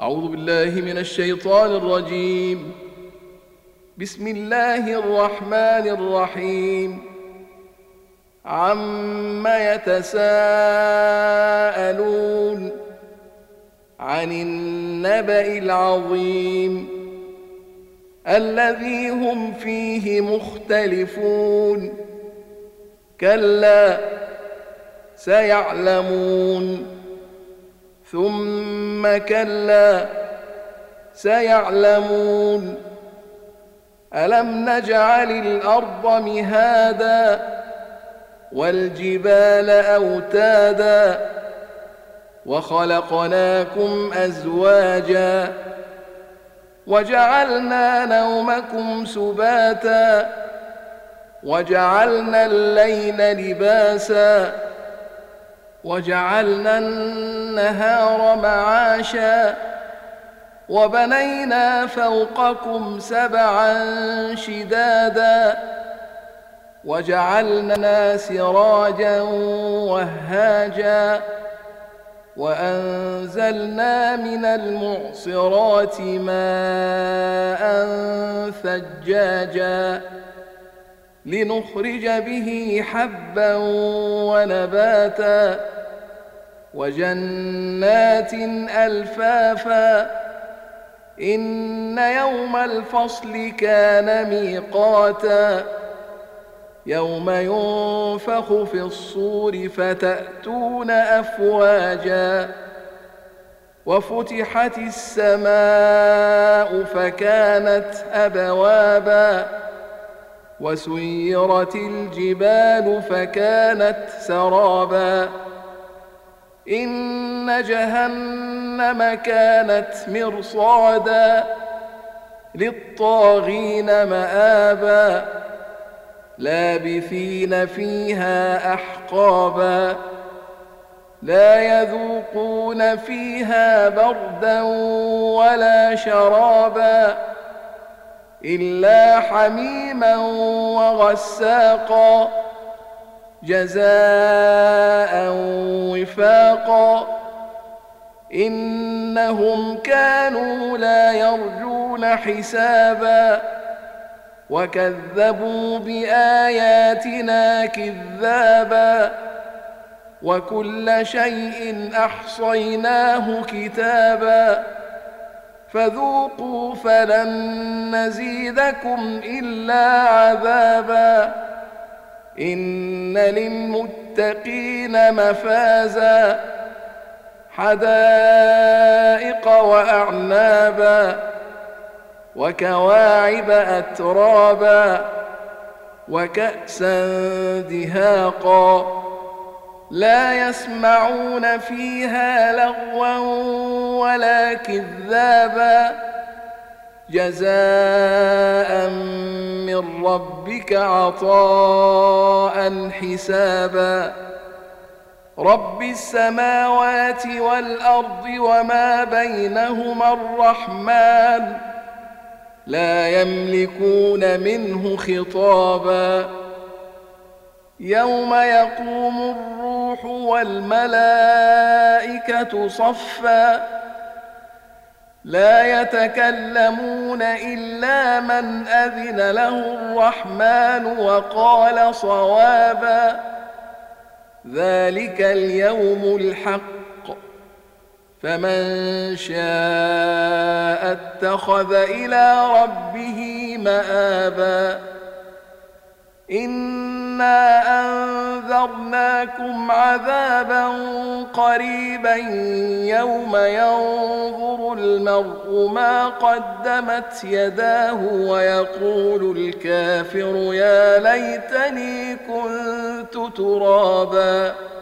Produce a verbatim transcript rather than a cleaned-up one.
أعوذ بالله من الشيطان الرجيم. بسم الله الرحمن الرحيم. عم يتساءلون عن النبأ العظيم الذي هم فيه مختلفون كلا سيعلمون ثم كلا سيعلمون ألم نجعل الأرض مهادا والجبال أوتادا وخلقناكم أزواجا وجعلنا نومكم سباتا وجعلنا الليل لباسا وجعلنا النهار معاشا وبنينا فوقكم سبعا شدادا وجعلنا سراجا وهاجا وأنزلنا من المعصرات ماء ثجاجا لنخرج به حبا ونباتا وجنات ألفافا إن يوم الفصل كان ميقاتا يوم ينفخ في الصور فتأتون أفواجا وفتحت السماء فكانت أبوابا وسيرت الجبال فكانت سرابا إن جهنم كانت مرصادا للطاغين مآبا لابثين فيها أحقابا لا يذوقون فيها بردا ولا شرابا إلا حميما وغساقا جزاء وفاقا إنهم كانوا لا يرجون حسابا وكذبوا بآياتنا كذابا وكل شيء أحصيناه كتابا فذوقوا فلن نزيدكم إلا عذابا إن للمتقين مفازا حدائق وأعنابا وكواعب أترابا وكأسا دهاقا لا يسمعون فيها لغوا ولا كذابا جزاء من ربك عطاء حسابا رب السماوات والأرض وما بينهما الرحمن لا يملكون منه خطابا يوم يقوم الروح والملائكة صفا لا يتكلمون إلا من أذن له الرحمن وقال صوابا ذلك اليوم الحق فمن شاء اتخذ إلى ربه مآبا إنا أنذرناكم عذابا قريبا يوم ينظر المرء ما قدمت يداه ويقول الكافر يا ليتني كنت ترابا